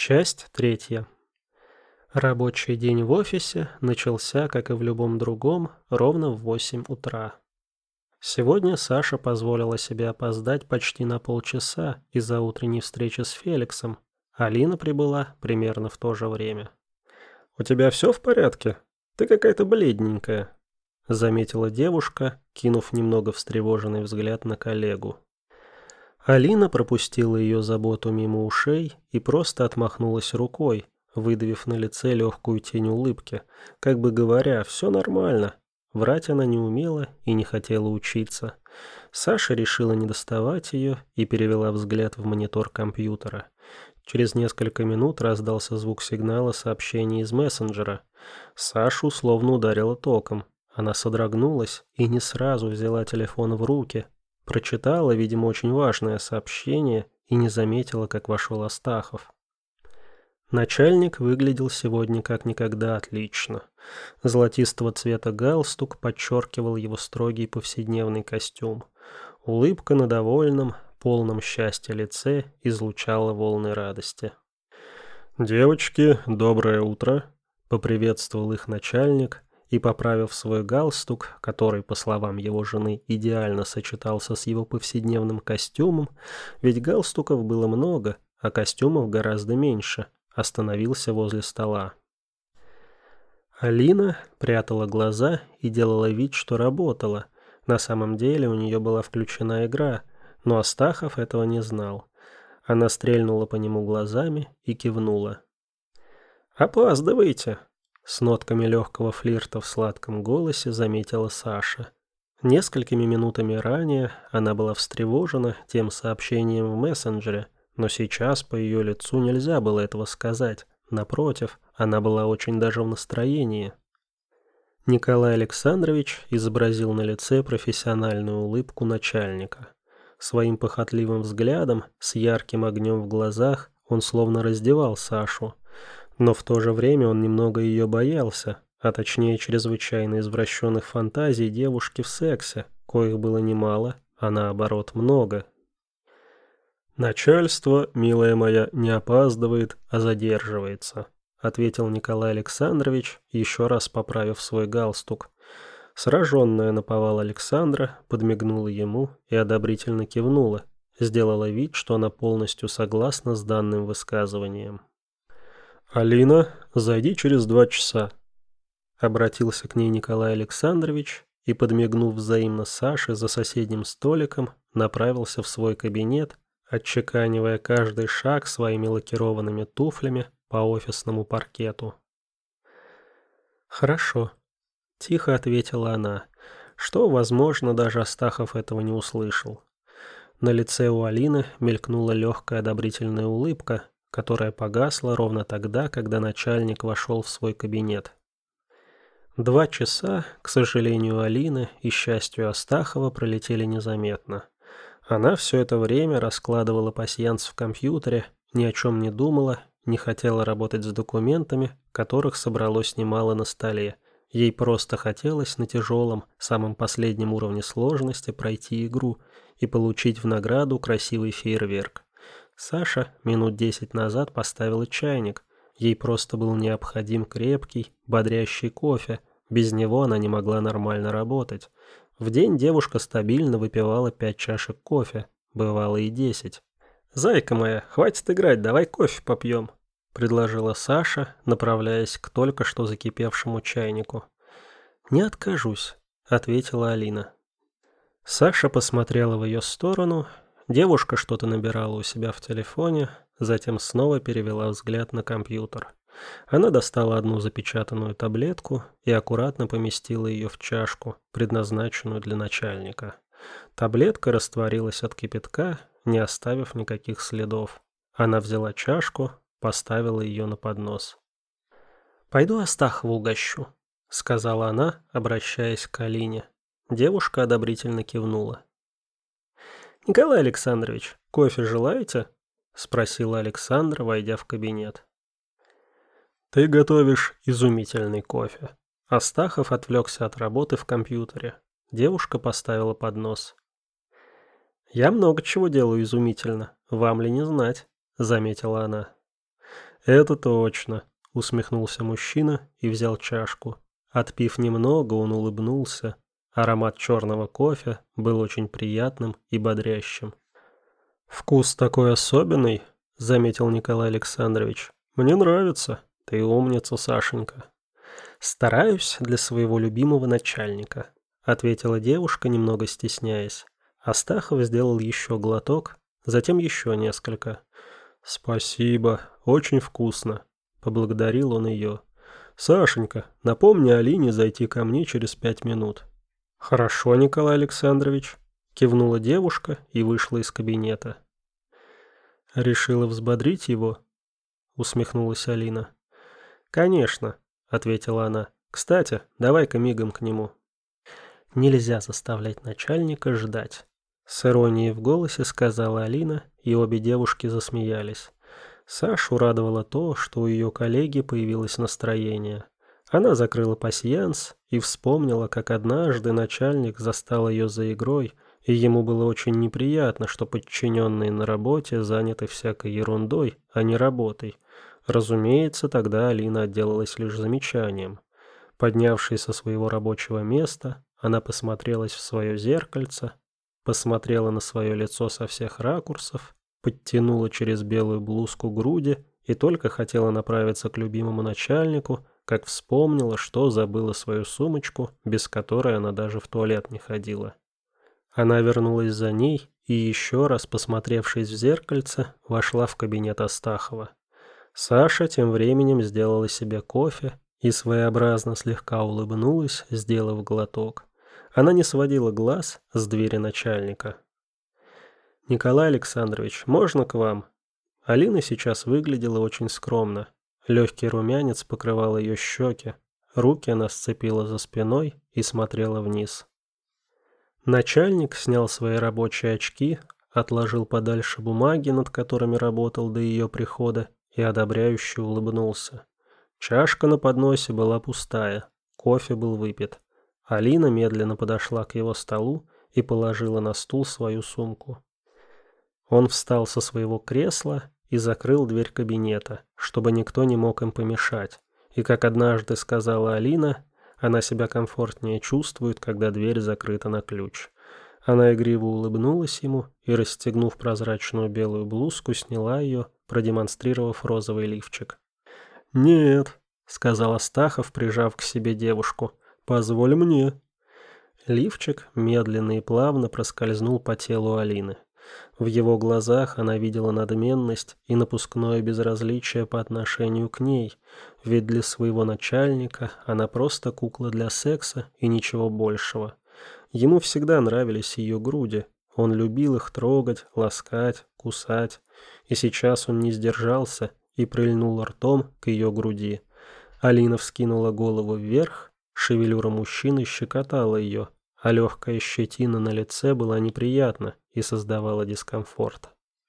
Часть третья. Рабочий день в офисе начался, как и в любом другом, ровно в 8 утра. Сегодня Саша позволила себе опоздать почти на полчаса из-за утренней встречи с Феликсом. Алина прибыла примерно в то же время. «У тебя все в порядке? Ты какая-то бледненькая», — заметила девушка, кинув немного встревоженный взгляд на коллегу. Алина пропустила ее заботу мимо ушей и просто отмахнулась рукой, выдавив на лице легкую тень улыбки, как бы говоря, все нормально. Врать она не умела и не хотела учиться. Саша решила не доставать ее и перевела взгляд в монитор компьютера. Через несколько минут раздался звук сигнала сообщения из мессенджера. Сашу словно ударило током. Она содрогнулась и не сразу взяла телефон в руки. Прочитала, видимо, очень важное сообщение и не заметила, как вошел Астахов. Начальник выглядел сегодня как никогда отлично. Золотистого цвета галстук подчеркивал его строгий повседневный костюм. Улыбка на довольном, полном счастья лице излучала волны радости. «Девочки, доброе утро!» — поприветствовал их начальник и, поправив свой галстук, который, по словам его жены, идеально сочетался с его повседневным костюмом, ведь галстуков было много, а костюмов гораздо меньше, остановился возле стола. Алина прятала глаза и делала вид, что работала. На самом деле у нее была включена игра, но Астахов этого не знал. Она стрельнула по нему глазами и кивнула. «Опаздываете!» С нотками легкого флирта в сладком голосе заметила Саша. Несколькими минутами ранее она была встревожена тем сообщением в мессенджере, но сейчас по ее лицу нельзя было этого сказать. Напротив, она была очень даже в настроении. Николай Александрович изобразил на лице профессиональную улыбку начальника. Своим похотливым взглядом, с ярким огнем в глазах, он словно раздевал Сашу. Но в то же время он немного ее боялся, а точнее чрезвычайно извращенных фантазий девушки в сексе, коих было немало, а наоборот много. «Начальство, милая моя, не опаздывает, а задерживается», ответил Николай Александрович, еще раз поправив свой галстук. Сраженная наповал Александра подмигнула ему и одобрительно кивнула, сделала вид, что она полностью согласна с данным высказыванием. «Алина, зайди через 2 часа», — обратился к ней Николай Александрович и, подмигнув взаимно Саше за соседним столиком, направился в свой кабинет, отчеканивая каждый шаг своими лакированными туфлями по офисному паркету. «Хорошо», — тихо ответила она, что, возможно, даже Астахов этого не услышал. На лице у Алины мелькнула легкая одобрительная улыбка, которая погасла ровно тогда, когда начальник вошел в свой кабинет. 2 часа, к сожалению, Алины и счастью Астахова пролетели незаметно. Она все это время раскладывала пасьянс в компьютере, ни о чем не думала, не хотела работать с документами, которых собралось немало на столе. Ей просто хотелось на тяжелом, самом последнем уровне сложности пройти игру и получить в награду красивый фейерверк. Саша минут 10 назад поставила чайник. Ей просто был необходим крепкий, бодрящий кофе. Без него она не могла нормально работать. В день девушка стабильно выпивала 5 чашек кофе, бывало и 10. «Зайка моя, хватит играть, давай кофе попьем», — предложила Саша, направляясь к только что закипевшему чайнику. «Не откажусь», — ответила Алина. Саша посмотрела в ее сторону. Девушка что-то набирала у себя в телефоне, затем снова перевела взгляд на компьютер. Она достала одну запечатанную таблетку и аккуратно поместила ее в чашку, предназначенную для начальника. Таблетка растворилась от кипятка, не оставив никаких следов. Она взяла чашку, поставила ее на поднос. «Пойду Астахова угощу», — сказала она, обращаясь к Алине. Девушка одобрительно кивнула. «Николай Александрович, кофе желаете?» — спросила Александра, войдя в кабинет. «Ты готовишь изумительный кофе». Астахов отвлекся от работы в компьютере. Девушка поставила поднос. «Я много чего делаю изумительно, вам ли не знать», — заметила она. «Это точно», — усмехнулся мужчина и взял чашку. Отпив немного, он улыбнулся. Аромат черного кофе был очень приятным и бодрящим. «Вкус такой особенный», — заметил Николай Александрович. «Мне нравится. Ты умница, Сашенька». «Стараюсь для своего любимого начальника», — ответила девушка, немного стесняясь. Астахов сделал еще глоток, затем еще несколько. «Спасибо, очень вкусно», — поблагодарил он ее. «Сашенька, напомни Алине зайти ко мне через 5 минут». «Хорошо, Николай Александрович», — кивнула девушка и вышла из кабинета. «Решила взбодрить его?» — усмехнулась Алина. «Конечно», — ответила она. «Кстати, давай-ка мигом к нему». «Нельзя заставлять начальника ждать», — с иронией в голосе сказала Алина, и обе девушки засмеялись. Сашу радовало то, что у ее коллеги появилось настроение. Она закрыла пасьянс и вспомнила, как однажды начальник застал ее за игрой, и ему было очень неприятно, что подчиненные на работе заняты всякой ерундой, а не работой. Разумеется, тогда Алина отделалась лишь замечанием. Поднявшись со своего рабочего места, она посмотрелась в свое зеркальце, посмотрела на свое лицо со всех ракурсов, подтянула через белую блузку груди и только хотела направиться к любимому начальнику, как вспомнила, что забыла свою сумочку, без которой она даже в туалет не ходила. Она вернулась за ней и, еще раз посмотревшись в зеркальце, вошла в кабинет Астахова. Саша тем временем сделала себе кофе и своеобразно слегка улыбнулась, сделав глоток. Она не сводила глаз с двери начальника. «Николай Александрович, можно к вам?» Алина сейчас выглядела очень скромно. Легкий румянец покрывал ее щеки. Руки она сцепила за спиной и смотрела вниз. Начальник снял свои рабочие очки, отложил подальше бумаги, над которыми работал до ее прихода, и одобряюще улыбнулся. Чашка на подносе была пустая, кофе был выпит. Алина медленно подошла к его столу и положила на стул свою сумку. Он встал со своего кресла и закрыл дверь кабинета, чтобы никто не мог им помешать. И, как однажды сказала Алина, она себя комфортнее чувствует, когда дверь закрыта на ключ. Она игриво улыбнулась ему и, расстегнув прозрачную белую блузку, сняла ее, продемонстрировав розовый лифчик. «Нет», — сказал Астахов, прижав к себе девушку, — «позволь мне». Лифчик медленно и плавно проскользнул по телу Алины. В его глазах она видела надменность и напускное безразличие по отношению к ней, ведь для своего начальника она просто кукла для секса и ничего большего. Ему всегда нравились ее груди, он любил их трогать, ласкать, кусать, и сейчас он не сдержался и прильнул ртом к ее груди. Алина вскинула голову вверх, шевелюра мужчины щекотала ее, а легкая щетина на лице была неприятна и создавала дискомфорт.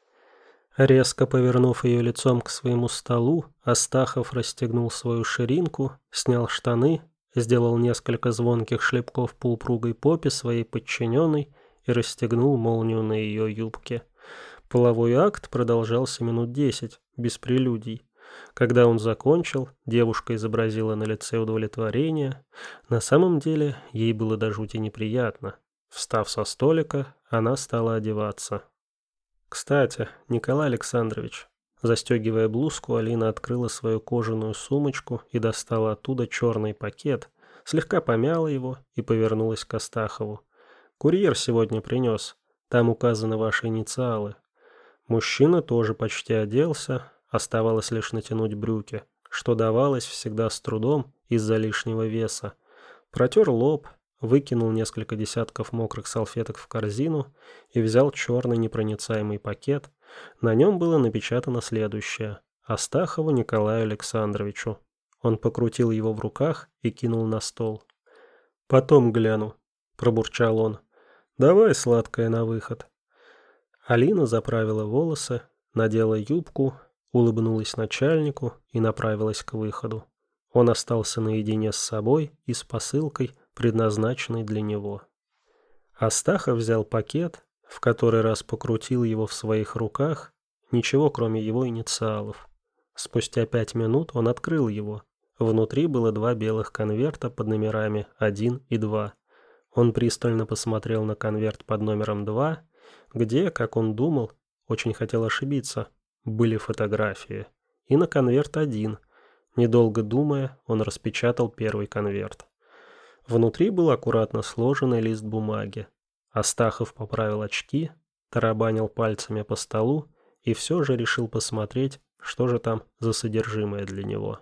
Резко повернув ее лицом к своему столу, Астахов расстегнул свою ширинку, снял штаны, сделал несколько звонких шлепков по упругой попе своей подчиненной и расстегнул молнию на ее юбке. Половой акт продолжался минут 10, без прелюдий. Когда он закончил, девушка изобразила на лице удовлетворение. На самом деле, ей было до жути неприятно. Встав со столика, она стала одеваться. «Кстати, Николай Александрович», застегивая блузку, Алина открыла свою кожаную сумочку и достала оттуда черный пакет, слегка помяла его и повернулась к Астахову. «Курьер сегодня принес. Там указаны ваши инициалы». Мужчина тоже почти оделся, оставалось лишь натянуть брюки, что давалось всегда с трудом из-за лишнего веса. Протер лоб, выкинул несколько десятков мокрых салфеток в корзину и взял черный непроницаемый пакет. На нем было напечатано следующее: Астахову Николаю Александровичу. Он покрутил его в руках и кинул на стол. «Потом гляну», — пробурчал он. «Давай, сладкое, на выход». Алина заправила волосы, надела юбку, улыбнулась начальнику и направилась к выходу. Он остался наедине с собой и с посылкой, предназначенной для него. Астахов взял пакет, в который раз покрутил его в своих руках, ничего кроме его инициалов. Спустя 5 минут он открыл его. Внутри было 2 белых конверта под номерами 1 и 2. Он пристально посмотрел на конверт под номером 2, где, как он думал, очень хотел ошибиться, были фотографии, и на конверт 1. Недолго думая, он распечатал первый конверт. Внутри был аккуратно сложенный лист бумаги. Астахов поправил очки, тарабанил пальцами по столу и все же решил посмотреть, что же там за содержимое для него.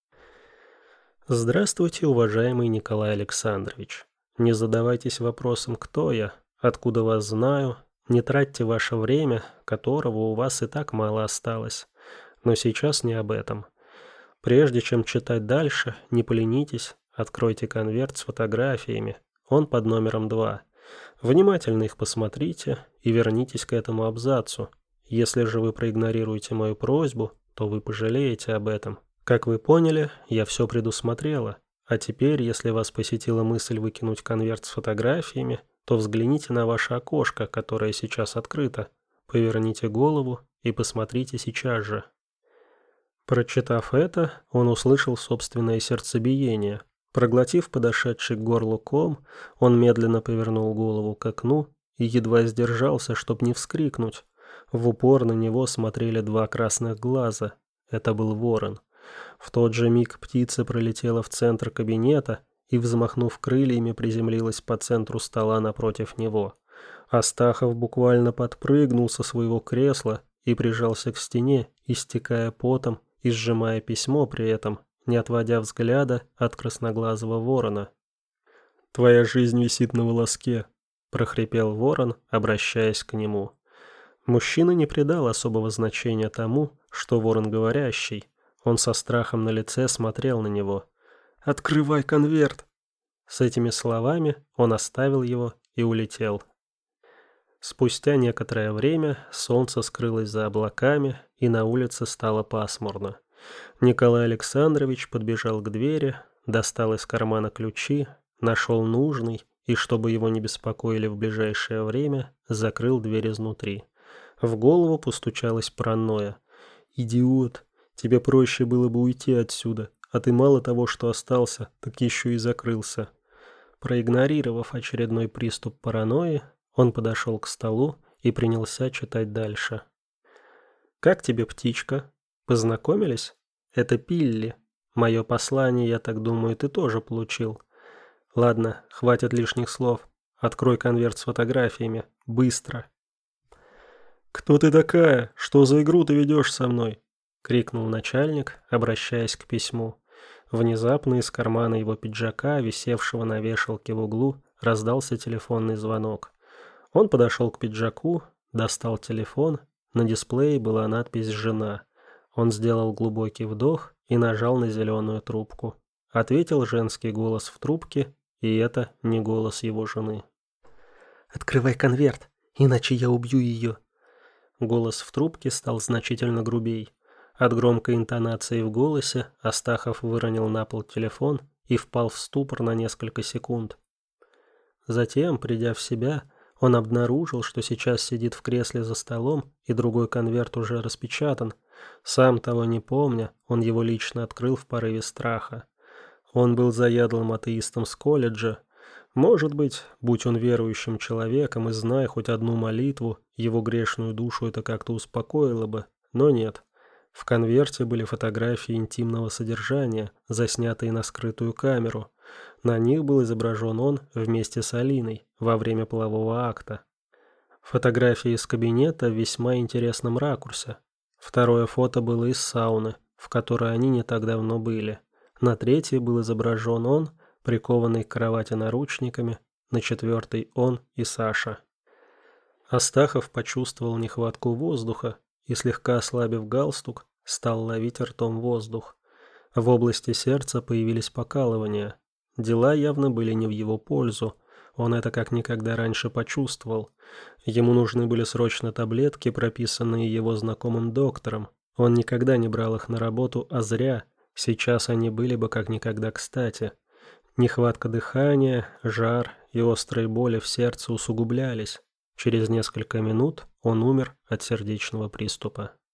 Здравствуйте, уважаемый Николай Александрович. Не задавайтесь вопросом, кто я, откуда вас знаю, не тратьте ваше время, которого у вас и так мало осталось. Но сейчас не об этом. Прежде чем читать дальше, не поленитесь, откройте конверт с фотографиями, он под номером 2. Внимательно их посмотрите и вернитесь к этому абзацу. Если же вы проигнорируете мою просьбу, то вы пожалеете об этом. Как вы поняли, я все предусмотрела. А теперь, если вас посетила мысль выкинуть конверт с фотографиями, то взгляните на ваше окошко, которое сейчас открыто. Поверните голову и посмотрите сейчас же. Прочитав это, он услышал собственное сердцебиение. Проглотив подошедший к горлу ком, он медленно повернул голову к окну и едва сдержался, чтоб не вскрикнуть. В упор на него смотрели 2 красных глаза. Это был ворон. В тот же миг птица пролетела в центр кабинета и, взмахнув крыльями, приземлилась по центру стола напротив него. Астахов буквально подпрыгнул со своего кресла и прижался к стене, истекая потом и сжимая письмо при этом, не отводя взгляда от красноглазого ворона. «Твоя жизнь висит на волоске», — прохрипел ворон, обращаясь к нему. Мужчина не придал особого значения тому, что ворон говорящий. Он со страхом на лице смотрел на него. «Открывай конверт!» С этими словами он оставил его и улетел. Спустя некоторое время солнце скрылось за облаками, и на улице стало пасмурно. Николай Александрович подбежал к двери, достал из кармана ключи, нашел нужный и, чтобы его не беспокоили в ближайшее время, закрыл дверь изнутри. В голову постучалось паранойя. «Идиот! Тебе проще было бы уйти отсюда, а ты мало того, что остался, так еще и закрылся». Проигнорировав очередной приступ паранойи, он подошел к столу и принялся читать дальше. «Как тебе, птичка? Познакомились? Это Пилли. Мое послание, я так думаю, ты тоже получил. Ладно, хватит лишних слов. Открой конверт с фотографиями. Быстро!» «Кто ты такая? Что за игру ты ведешь со мной?» — крикнул начальник, обращаясь к письму. Внезапно из кармана его пиджака, висевшего на вешалке в углу, раздался телефонный звонок. Он подошел к пиджаку, достал телефон. На дисплее была надпись «Жена». Он сделал глубокий вдох и нажал на зеленую трубку. Ответил женский голос в трубке, и это не голос его жены. «Открывай конверт, иначе я убью ее». Голос в трубке стал значительно грубей. От громкой интонации в голосе Астахов выронил на пол телефон и впал в ступор на несколько секунд. Затем, придя в себя, он обнаружил, что сейчас сидит в кресле за столом, и другой конверт уже распечатан. Сам того не помня, он его лично открыл в порыве страха. Он был заядлым атеистом с колледжа. Может быть, будь он верующим человеком и зная хоть одну молитву, его грешную душу это как-то успокоило бы, но нет. В конверте были фотографии интимного содержания, заснятые на скрытую камеру. На них был изображен он вместе с Алиной во время полового акта. Фотографии из кабинета в весьма интересном ракурсе. Второе фото было из сауны, в которой они не так давно были. На третьей был изображен он, прикованный к кровати наручниками, на четвертой он и Саша. Астахов почувствовал нехватку воздуха и, слегка ослабив галстук, стал ловить ртом воздух. В области сердца появились покалывания. Дела явно были не в его пользу. Он это как никогда раньше почувствовал. Ему нужны были срочно таблетки, прописанные его знакомым доктором. Он никогда не брал их на работу, а зря. Сейчас они были бы как никогда кстати. Нехватка дыхания, жар и острые боли в сердце усугублялись. Через несколько минут он умер от сердечного приступа.